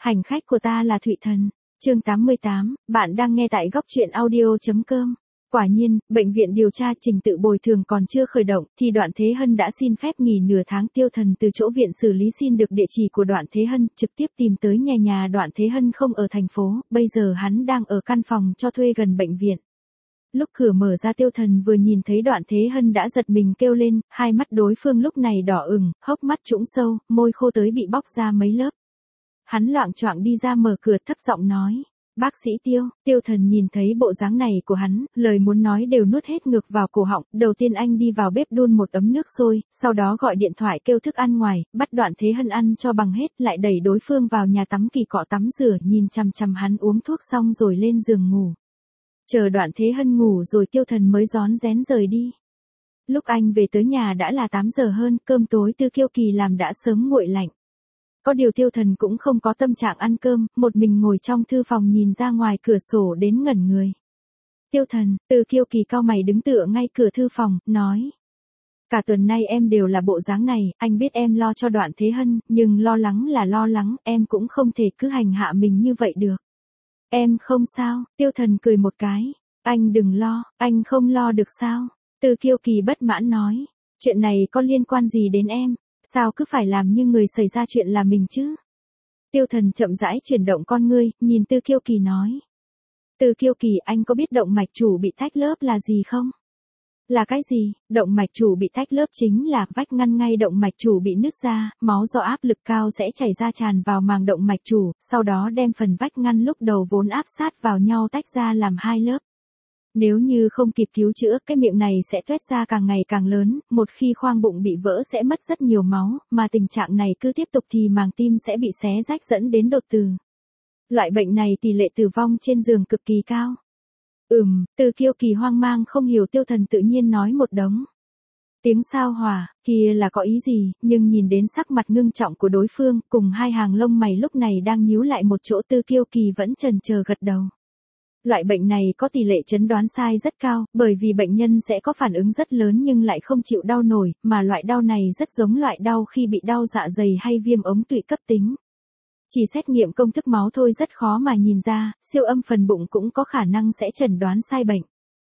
Hành khách của ta là Thụy Thần. Chương 88, bạn đang nghe tại góc truyện audio.com. Quả nhiên, bệnh viện điều tra trình tự bồi thường còn chưa khởi động, thì Đoạn Thế Hân đã xin phép nghỉ nửa tháng. Tiêu Thần từ chỗ viện xử lý xin được địa chỉ của Đoạn Thế Hân, trực tiếp tìm tới nhà Đoạn Thế Hân không ở thành phố, bây giờ hắn đang ở căn phòng cho thuê gần bệnh viện. Lúc cửa mở ra Tiêu Thần vừa nhìn thấy Đoạn Thế Hân đã giật mình kêu lên, hai mắt đối phương lúc này đỏ ửng, hốc mắt trũng sâu, môi khô tới bị bóc ra mấy lớp. Hắn loạng choạng đi ra mở cửa thấp giọng nói. Bác sĩ Tiêu. Tiêu Thần nhìn thấy bộ dáng này của hắn, lời muốn nói đều nuốt hết ngược vào cổ họng. Đầu tiên anh đi vào bếp đun một ấm nước sôi, sau đó gọi điện thoại kêu thức ăn ngoài, bắt Đoạn Thế Hân ăn cho bằng hết, lại đẩy đối phương vào nhà tắm kỳ cọ tắm rửa, nhìn chằm chằm hắn uống thuốc xong rồi lên giường ngủ. Chờ Đoạn Thế Hân ngủ rồi Tiêu Thần mới rón rén rời đi. Lúc anh về tới nhà đã là 8 giờ hơn, cơm tối Tư Kiêu Kỳ làm đã sớm nguội lạnh. Có điều Tiêu Thần cũng không có tâm trạng ăn cơm, một mình ngồi trong thư phòng nhìn ra ngoài cửa sổ đến ngẩn người. Tiêu Thần, Tư Kiêu Kỳ cau mày đứng tựa ngay cửa thư phòng, nói. Cả tuần nay em đều là bộ dáng này, anh biết em lo cho Đoạn Thế Hân, nhưng lo lắng là lo lắng, em cũng không thể cứ hành hạ mình như vậy được. Em không sao, Tiêu Thần cười một cái. Anh đừng lo, anh không lo được sao? Tư Kiêu Kỳ bất mãn nói. Chuyện này có liên quan gì đến em? Sao cứ phải làm như người xảy ra chuyện là mình chứ? Tiêu Thần chậm rãi chuyển động con ngươi, nhìn Tư Kiêu Kỳ nói. Tư Kiêu Kỳ, anh có biết động mạch chủ bị tách lớp là gì không? Là cái gì? Động mạch chủ bị tách lớp chính là vách ngăn ngay động mạch chủ bị nứt ra, máu do áp lực cao sẽ chảy ra tràn vào màng động mạch chủ, sau đó đem phần vách ngăn lúc đầu vốn áp sát vào nhau tách ra làm hai lớp. Nếu như không kịp cứu chữa, cái miệng này sẽ toét ra càng ngày càng lớn, một khi khoang bụng bị vỡ sẽ mất rất nhiều máu, mà tình trạng này cứ tiếp tục thì màng tim sẽ bị xé rách dẫn đến đột tử. Loại bệnh này tỷ lệ tử vong trên giường cực kỳ cao. Tư Kiêu Kỳ hoang mang không hiểu Tiêu Thần tự nhiên nói một đống. Tiếng sao hỏa, kia là có ý gì, nhưng nhìn đến sắc mặt ngưng trọng của đối phương, cùng hai hàng lông mày lúc này đang nhíu lại một chỗ, Tư Kiêu Kỳ vẫn chần chờ gật đầu. Loại bệnh này có tỷ lệ chẩn đoán sai rất cao, bởi vì bệnh nhân sẽ có phản ứng rất lớn nhưng lại không chịu đau nổi, mà loại đau này rất giống loại đau khi bị đau dạ dày hay viêm ống tụy cấp tính. Chỉ xét nghiệm công thức máu thôi rất khó mà nhìn ra, siêu âm phần bụng cũng có khả năng sẽ chẩn đoán sai bệnh.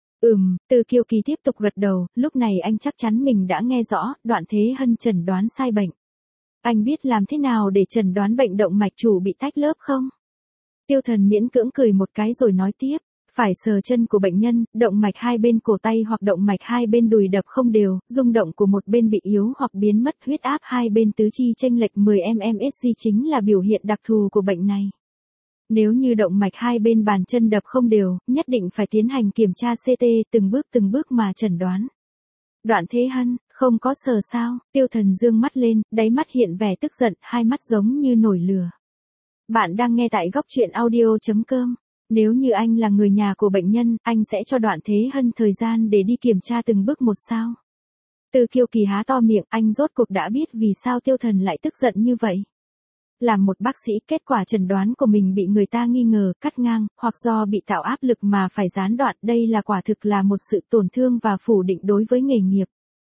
Tư Kiêu Kỳ tiếp tục gật đầu, lúc này anh chắc chắn mình đã nghe rõ, Đoạn Thế Hân chẩn đoán sai bệnh. Anh biết làm thế nào để chẩn đoán bệnh động mạch chủ bị tách lớp không? Tiêu Thần miễn cưỡng cười một cái rồi nói tiếp, phải sờ chân của bệnh nhân, động mạch hai bên cổ tay hoặc động mạch hai bên đùi đập không đều, rung động của một bên bị yếu hoặc biến mất, huyết áp hai bên tứ chi chênh lệch 10 mmHg chính là biểu hiện đặc thù của bệnh này. Nếu như động mạch hai bên bàn chân đập không đều, nhất định phải tiến hành kiểm tra CT từng bước mà chẩn đoán. Đoạn Thế Hân, không có sờ sao? Tiêu Thần dương mắt lên, đáy mắt hiện vẻ tức giận, hai mắt giống như nổi lửa. Bạn đang nghe tại góc truyện audio.com. Nếu như anh là người nhà của bệnh nhân, anh sẽ cho Đoạn Thế Hân thời gian để đi kiểm tra từng bước một sao? Tư Kiêu Kỳ há to miệng, anh rốt cuộc đã biết vì sao Tiêu Thần lại tức giận như vậy. Làm một bác sĩ, kết quả chẩn đoán của mình bị người ta nghi ngờ, cắt ngang, hoặc do bị tạo áp lực mà phải gián đoạn, đây là quả thực là một sự tổn thương và phủ định đối với nghề nghiệp.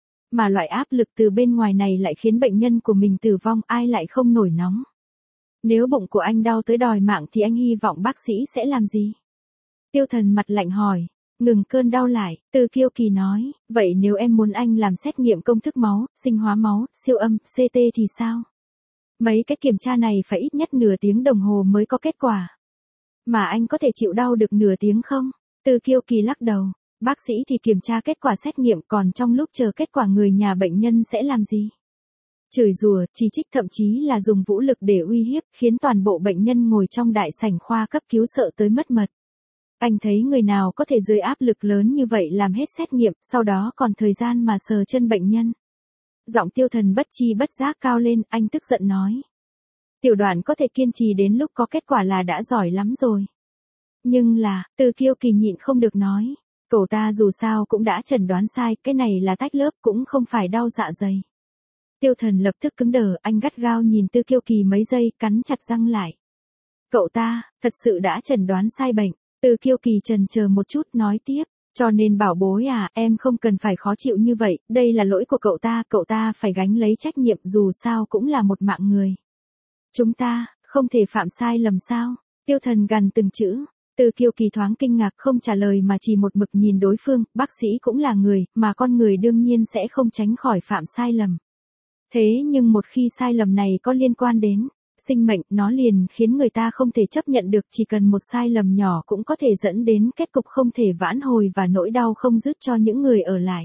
Mà loại áp lực từ bên ngoài này lại khiến bệnh nhân của mình tử vong, ai lại không nổi nóng. Nếu bụng của anh đau tới đòi mạng thì anh hy vọng bác sĩ sẽ làm gì? Tiêu Thần mặt lạnh hỏi. Ngừng cơn đau lại, Tư Kiêu Kỳ nói, vậy nếu em muốn anh làm xét nghiệm công thức máu, sinh hóa máu, siêu âm, CT thì sao? Mấy cái kiểm tra này phải ít nhất nửa tiếng đồng hồ mới có kết quả. Mà anh có thể chịu đau được nửa tiếng không? Tư Kiêu Kỳ lắc đầu, bác sĩ thì kiểm tra kết quả xét nghiệm, còn trong lúc chờ kết quả người nhà bệnh nhân sẽ làm gì? Chửi rủa, chỉ trích, thậm chí là dùng vũ lực để uy hiếp, khiến toàn bộ bệnh nhân ngồi trong đại sảnh khoa cấp cứu sợ tới mất mật. Anh thấy người nào có thể dưới áp lực lớn như vậy làm hết xét nghiệm, sau đó còn thời gian mà sờ chân bệnh nhân. Giọng Tiêu Thần bất chi bất giác cao lên, anh tức giận nói. Tiểu Đoạn có thể kiên trì đến lúc có kết quả là đã giỏi lắm rồi. Nhưng là, Tư Kiêu Kỳ nhịn không được nói. Cậu ta dù sao cũng đã chẩn đoán sai, cái này là tách lớp cũng không phải đau dạ dày. Tiêu Thần lập tức cứng đờ, anh gắt gao nhìn Tư Kiêu Kỳ mấy giây, cắn chặt răng lại. Cậu ta, thật sự đã chẩn đoán sai bệnh. Tư Kiêu Kỳ chần chờ một chút nói tiếp. Cho nên bảo bối à, em không cần phải khó chịu như vậy, đây là lỗi của cậu ta phải gánh lấy trách nhiệm, dù sao cũng là một mạng người. Chúng ta, Không thể phạm sai lầm sao? Tiêu Thần gằn từng chữ. Từ Kiều Kỳ thoáng kinh ngạc không trả lời mà chỉ một mực nhìn đối phương, bác sĩ cũng là người, mà con người đương nhiên sẽ không tránh khỏi phạm sai lầm. Thế nhưng một khi sai lầm này có liên quan đến sinh mệnh, nó liền khiến người ta không thể chấp nhận được, chỉ cần một sai lầm nhỏ cũng có thể dẫn đến kết cục không thể vãn hồi và nỗi đau không dứt cho những người ở lại.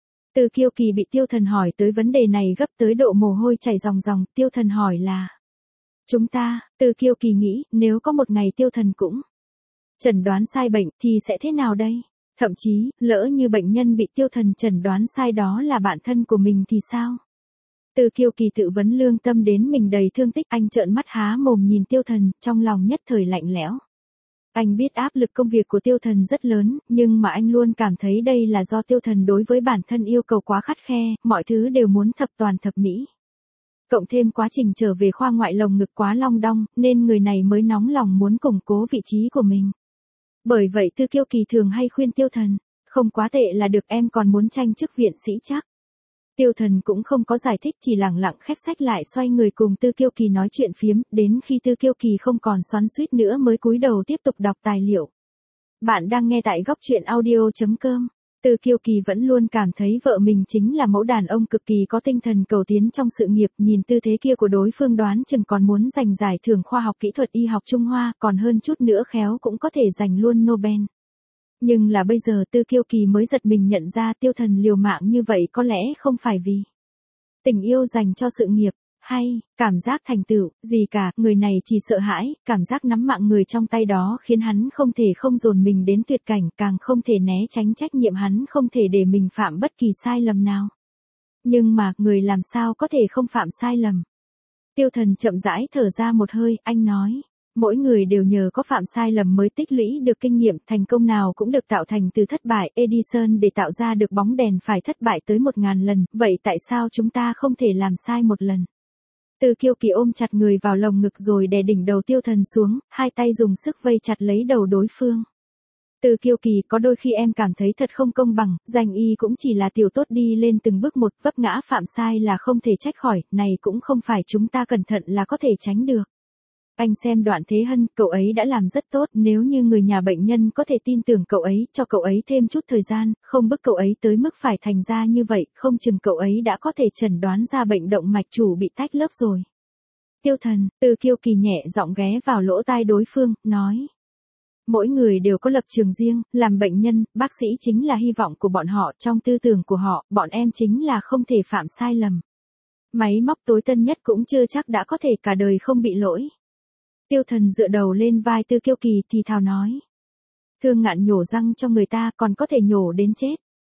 Từ Kiều Kỳ bị Tiêu Thần hỏi tới vấn đề này gấp tới độ mồ hôi chảy ròng ròng, Tiêu Thần hỏi là chúng ta, Từ Kiều Kỳ nghĩ, nếu có một ngày Tiêu Thần cũng chẩn đoán sai bệnh thì sẽ thế nào đây? Thậm chí, lỡ như bệnh nhân bị Tiêu Thần chẩn đoán sai đó là bạn thân của mình thì sao? Từ Kiều Kỳ tự vấn lương tâm đến mình đầy thương tích, anh trợn mắt há mồm nhìn Tiêu Thần, trong lòng nhất thời lạnh lẽo. Anh biết áp lực công việc của Tiêu Thần rất lớn, nhưng mà anh luôn cảm thấy đây là do Tiêu Thần đối với bản thân yêu cầu quá khắt khe, mọi thứ đều muốn thập toàn thập mỹ. Cộng thêm quá trình trở về khoa ngoại lồng ngực quá long đong, nên người này mới nóng lòng muốn củng cố vị trí của mình. Bởi vậy Từ Kiều Kỳ thường hay khuyên Tiêu Thần, không quá tệ là được, em còn muốn tranh chức viện sĩ chắc. Tiêu Thần cũng không có giải thích, chỉ lẳng lặng khép sách lại xoay người cùng Từ Kiều Kỳ nói chuyện phiếm, đến khi Từ Kiều Kỳ không còn xoắn xuýt nữa mới cúi đầu tiếp tục đọc tài liệu. Bạn đang nghe tại góc truyện audio.com. Từ Kiều Kỳ vẫn luôn cảm thấy vợ mình chính là mẫu đàn ông cực kỳ có tinh thần cầu tiến trong sự nghiệp, nhìn tư thế kia của đối phương đoán chừng còn muốn giành giải thưởng khoa học kỹ thuật y học Trung Hoa, còn hơn chút nữa khéo cũng có thể giành luôn Nobel. Nhưng là bây giờ Từ Kiều Kỳ mới giật mình nhận ra Tiêu Thần liều mạng như vậy có lẽ không phải vì tình yêu dành cho sự nghiệp, hay cảm giác thành tựu, gì cả, người này chỉ sợ hãi, cảm giác nắm mạng người trong tay đó khiến hắn không thể không dồn mình đến tuyệt cảnh, càng không thể né tránh trách nhiệm, hắn không thể để mình phạm bất kỳ sai lầm nào. Nhưng mà, người làm sao có thể không phạm sai lầm? Tiêu Thần chậm rãi thở ra một hơi, anh nói. Mỗi người đều nhờ có phạm sai lầm mới tích lũy được kinh nghiệm, thành công nào cũng được tạo thành từ thất bại, Edison để tạo ra được bóng đèn phải thất bại tới 1000 lần, vậy tại sao chúng ta không thể làm sai một lần? Từ Kiều Kỳ ôm chặt người vào lồng ngực rồi đè đỉnh đầu Tiêu Thần xuống, hai tay dùng sức vây chặt lấy đầu đối phương. Từ Kiều Kỳ, có đôi khi em cảm thấy thật không công bằng, danh y cũng chỉ là tiểu tốt đi lên từng bước một, vấp ngã phạm sai là không thể trách khỏi, này cũng không phải chúng ta cẩn thận là có thể tránh được. Anh xem Đoạn Thế Hân, cậu ấy đã làm rất tốt, nếu như người nhà bệnh nhân có thể tin tưởng cậu ấy, cho cậu ấy thêm chút thời gian, không bức cậu ấy tới mức phải thành ra như vậy, không chừng cậu ấy đã có thể chẩn đoán ra bệnh động mạch chủ bị tách lớp rồi. Tiêu Thần, Từ Kiều Kỳ nhẹ giọng ghé vào lỗ tai đối phương, nói. Mỗi người đều có lập trường riêng, làm bệnh nhân, bác sĩ chính là hy vọng của bọn họ, trong tư tưởng của họ, bọn em chính là không thể phạm sai lầm. Máy móc tối tân nhất cũng chưa chắc đã có thể cả đời không bị lỗi. Tiêu Thần dựa đầu lên vai Từ Kiều Kỳ thì thào nói. Thương Ngạn nhổ răng cho người ta còn có thể nhổ đến chết.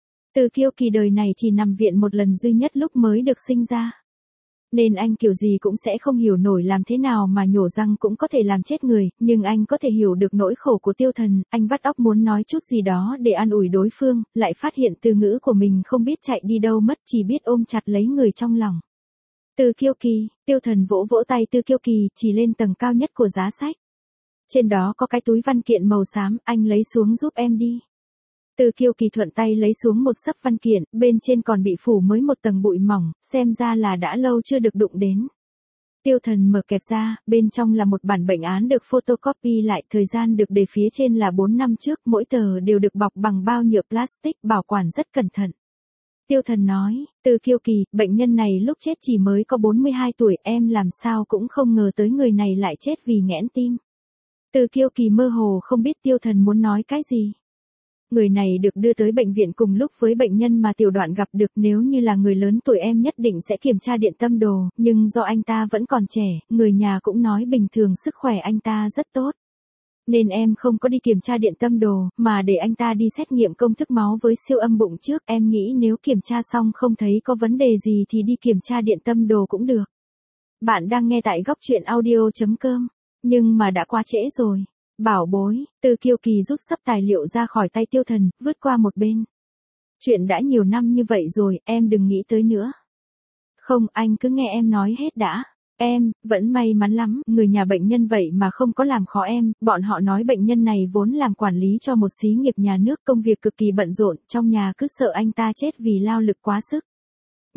Từ Kiều Kỳ đời này chỉ nằm viện một lần duy nhất lúc mới được sinh ra. Nên anh kiểu gì cũng sẽ không hiểu nổi làm thế nào mà nhổ răng cũng có thể làm chết người, nhưng anh có thể hiểu được nỗi khổ của Tiêu Thần, anh vắt óc muốn nói chút gì đó để an ủi đối phương, lại phát hiện từ ngữ của mình không biết chạy đi đâu mất, chỉ biết ôm chặt lấy người trong lòng. Từ Kiều Kỳ, Tiêu Thần vỗ vỗ tay Từ Kiều Kỳ, chỉ lên tầng cao nhất của giá sách. Trên đó có cái túi văn kiện màu xám, anh lấy xuống giúp em đi. Từ Kiều Kỳ thuận tay lấy xuống một xấp văn kiện, bên trên còn bị phủ mới một tầng bụi mỏng, xem ra là đã lâu chưa được đụng đến. Tiêu Thần mở kẹp ra, bên trong là một bản bệnh án được photocopy lại, thời gian được để phía trên là 4 năm trước, mỗi tờ đều được bọc bằng bao nhựa plastic, bảo quản rất cẩn thận. Tiêu Thần nói, Từ Kiều Kỳ, bệnh nhân này lúc chết chỉ mới có 42 tuổi, em làm sao cũng không ngờ tới người này lại chết vì nghẽn tim. Từ Kiều Kỳ mơ hồ không biết Tiêu Thần muốn nói cái gì. Người này được đưa tới bệnh viện cùng lúc với bệnh nhân mà Tiểu Đoạn gặp được, nếu như là người lớn tuổi em nhất định sẽ kiểm tra điện tâm đồ, nhưng do anh ta vẫn còn trẻ, người nhà cũng nói bình thường sức khỏe anh ta rất tốt. Nên em không có đi kiểm tra điện tâm đồ, mà để anh ta đi xét nghiệm công thức máu với siêu âm bụng trước, em nghĩ nếu kiểm tra xong không thấy có vấn đề gì thì đi kiểm tra điện tâm đồ cũng được. Bạn đang nghe tại góc truyện audio.com, nhưng mà đã quá trễ rồi. Bảo bối, Từ Kiều Kỳ rút xấp tài liệu ra khỏi tay Tiêu Thần, vứt qua một bên. Chuyện đã nhiều năm như vậy rồi, em đừng nghĩ tới nữa. Không, anh cứ nghe em nói hết đã. Em, vẫn may mắn lắm, người nhà bệnh nhân vậy mà không có làm khó em, bọn họ nói bệnh nhân này vốn làm quản lý cho một xí nghiệp nhà nước, công việc cực kỳ bận rộn, trong nhà cứ sợ anh ta chết vì lao lực quá sức.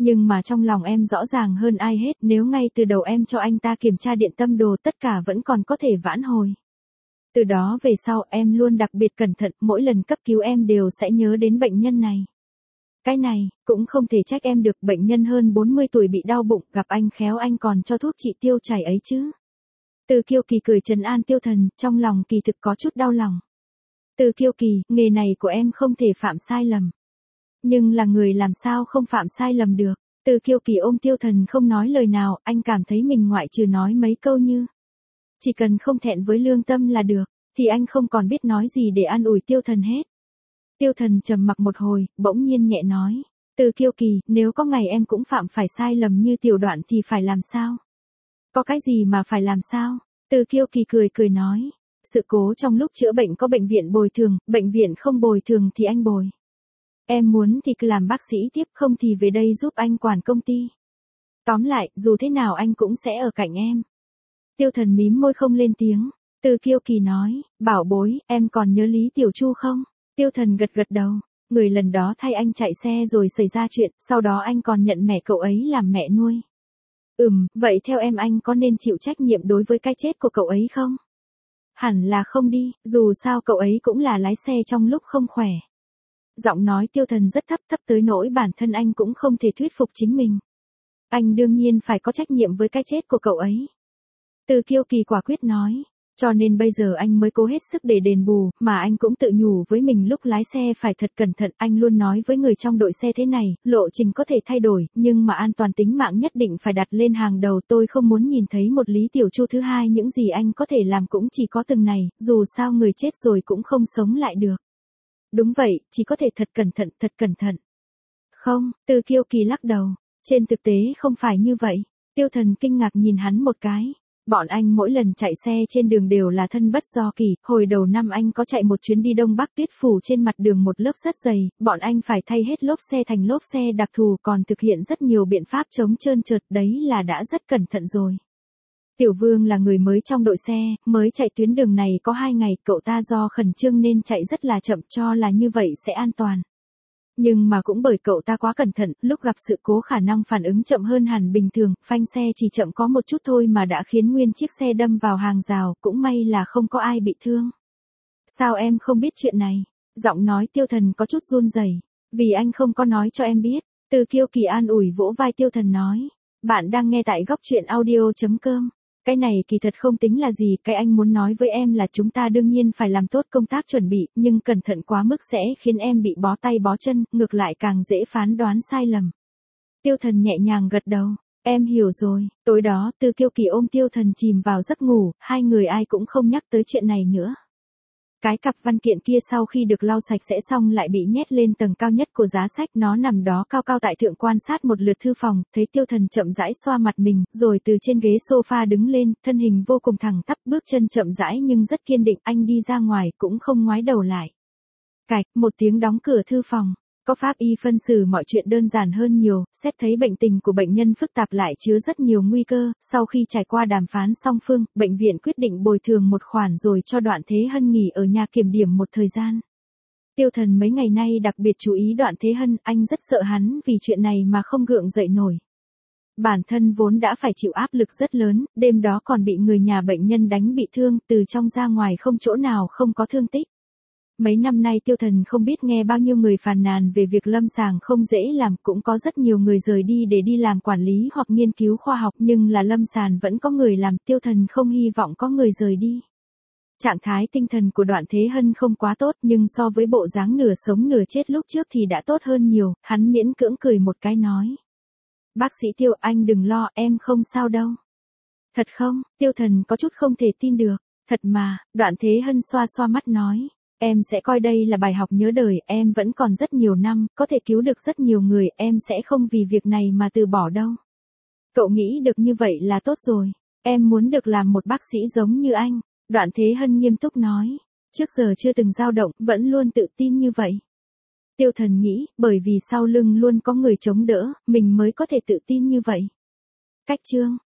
Nhưng mà trong lòng em rõ ràng hơn ai hết, nếu ngay từ đầu em cho anh ta kiểm tra điện tâm đồ tất cả vẫn còn có thể vãn hồi. Từ đó về sau em luôn đặc biệt cẩn thận, mỗi lần cấp cứu em đều sẽ nhớ đến bệnh nhân này. Cái này, cũng không thể trách em được, bệnh nhân hơn 40 tuổi bị đau bụng, gặp anh khéo anh còn cho thuốc trị tiêu chảy ấy chứ. Từ Kiêu Kỳ cười trấn an Tiêu Thần, trong lòng kỳ thực có chút đau lòng. Từ Kiêu Kỳ, nghề này của em không thể phạm sai lầm. Nhưng là người làm sao không phạm sai lầm được. Từ Kiêu Kỳ ôm Tiêu Thần không nói lời nào, anh cảm thấy mình ngoại trừ nói mấy câu như chỉ cần không thẹn với lương tâm là được, thì anh không còn biết nói gì để an ủi Tiêu Thần hết. Tiêu Thần trầm mặc một hồi, bỗng nhiên nhẹ nói. Từ Kiêu Kỳ, nếu có ngày em cũng phạm phải sai lầm như Tiểu Đoạn thì phải làm sao? Có cái gì mà phải làm sao? Từ Kiêu Kỳ cười cười nói. Sự cố trong lúc chữa bệnh có bệnh viện bồi thường, bệnh viện không bồi thường thì anh bồi. Em muốn thì cứ làm bác sĩ tiếp, không thì về đây giúp anh quản công ty. Tóm lại, dù thế nào anh cũng sẽ ở cạnh em. Tiêu Thần mím môi không lên tiếng. Từ Kiêu Kỳ nói, bảo bối, em còn nhớ Lý Tiểu Chu không? Tiêu Thần gật gật đầu. Người lần đó thay anh chạy xe rồi xảy ra chuyện, sau đó anh còn nhận mẹ cậu ấy làm mẹ nuôi. Vậy theo em anh có nên chịu trách nhiệm đối với cái chết của cậu ấy không? Hẳn là không đi, dù sao cậu ấy cũng là lái xe trong lúc không khỏe. Giọng nói Tiêu Thần rất thấp, thấp tới nỗi bản thân anh cũng không thể thuyết phục chính mình. Anh đương nhiên phải có trách nhiệm với cái chết của cậu ấy. Từ Kiêu Kỳ quả quyết nói. Cho nên bây giờ anh mới cố hết sức để đền bù, mà anh cũng tự nhủ với mình lúc lái xe phải thật cẩn thận. Anh luôn nói với người trong đội xe thế này, lộ trình có thể thay đổi, nhưng mà an toàn tính mạng nhất định phải đặt lên hàng đầu. Tôi không muốn nhìn thấy một Lý Tiểu Chu thứ hai, những gì anh có thể làm cũng chỉ có từng này, dù sao người chết rồi cũng không sống lại được. Đúng vậy, chỉ có thể thật cẩn thận, thật cẩn thận. Không, Từ Kiêu Kỳ lắc đầu. Trên thực tế không phải như vậy. Tiêu Thần kinh ngạc nhìn hắn một cái. Bọn anh mỗi lần chạy xe trên đường đều là thân bất do kỳ, hồi đầu năm anh có chạy một chuyến đi Đông Bắc, tuyết phủ trên mặt đường một lớp rất dày, bọn anh phải thay hết lốp xe thành lốp xe đặc thù, còn thực hiện rất nhiều biện pháp chống trơn trượt, đấy là đã rất cẩn thận rồi. Tiểu Vương là người mới trong đội xe, mới chạy tuyến đường này có 2 ngày, cậu ta do khẩn trương nên chạy rất là chậm, cho là như vậy sẽ an toàn. Nhưng mà cũng bởi cậu ta quá cẩn thận, lúc gặp sự cố khả năng phản ứng chậm hơn hẳn bình thường, phanh xe chỉ chậm có một chút thôi mà đã khiến nguyên chiếc xe đâm vào hàng rào, cũng may là không có ai bị thương. Sao em không biết chuyện này? Giọng nói Tiêu Thần có chút run rẩy. Vì anh không có nói cho em biết. Từ Kiêu Kỳ an ủi vỗ vai Tiêu Thần nói. Bạn đang nghe tại góc truyện audio.com. Cái này kỳ thật không tính là gì, cái anh muốn nói với em là chúng ta đương nhiên phải làm tốt công tác chuẩn bị, nhưng cẩn thận quá mức sẽ khiến em bị bó tay bó chân, ngược lại càng dễ phán đoán sai lầm. Tiêu Thần nhẹ nhàng gật đầu, em hiểu rồi. Tối đó Từ Kiêu Kỳ ôm Tiêu Thần chìm vào giấc ngủ, hai người ai cũng không nhắc tới chuyện này nữa. Cái cặp văn kiện kia sau khi được lau sạch sẽ xong lại bị nhét lên tầng cao nhất của giá sách, nó nằm đó cao cao tại thượng quan sát một lượt thư phòng, thấy Tiêu Thần chậm rãi xoa mặt mình, rồi từ trên ghế sofa đứng lên, thân hình vô cùng thẳng tắp, bước chân chậm rãi nhưng rất kiên định, anh đi ra ngoài cũng không ngoái đầu lại. Cạch, một tiếng đóng cửa thư phòng. Có pháp y phân xử mọi chuyện đơn giản hơn nhiều, xét thấy bệnh tình của bệnh nhân phức tạp lại chứa rất nhiều nguy cơ, sau khi trải qua đàm phán song phương, bệnh viện quyết định bồi thường một khoản rồi cho Đoạn Thế Hân nghỉ ở nhà kiểm điểm một thời gian. Tiêu Thần mấy ngày nay đặc biệt chú ý Đoạn Thế Hân, anh rất sợ hắn vì chuyện này mà không gượng dậy nổi. Bản thân vốn đã phải chịu áp lực rất lớn, đêm đó còn bị người nhà bệnh nhân đánh bị thương, từ trong ra ngoài không chỗ nào không có thương tích. Mấy năm nay Tiêu Thần không biết nghe bao nhiêu người phàn nàn về việc lâm sàng không dễ làm, cũng có rất nhiều người rời đi để đi làm quản lý hoặc nghiên cứu khoa học, nhưng là lâm sàng vẫn có người làm, Tiêu Thần không hy vọng có người rời đi. Trạng thái tinh thần của Đoạn Thế Hân không quá tốt, nhưng so với bộ dáng nửa sống nửa chết lúc trước thì đã tốt hơn nhiều, hắn miễn cưỡng cười một cái nói. Bác sĩ Tiêu, anh đừng lo, em không sao đâu. Thật không? Tiêu Thần có chút không thể tin được. Thật mà, Đoạn Thế Hân xoa xoa mắt nói. Em sẽ coi đây là bài học nhớ đời, em vẫn còn rất nhiều năm, có thể cứu được rất nhiều người, em sẽ không vì việc này mà từ bỏ đâu. Cậu nghĩ được như vậy là tốt rồi, em muốn được làm một bác sĩ giống như anh, Đoạn Thế Hân nghiêm túc nói, trước giờ chưa từng dao động, vẫn luôn tự tin như vậy. Tiêu Thần nghĩ, bởi vì sau lưng luôn có người chống đỡ, mình mới có thể tự tin như vậy. Cách chương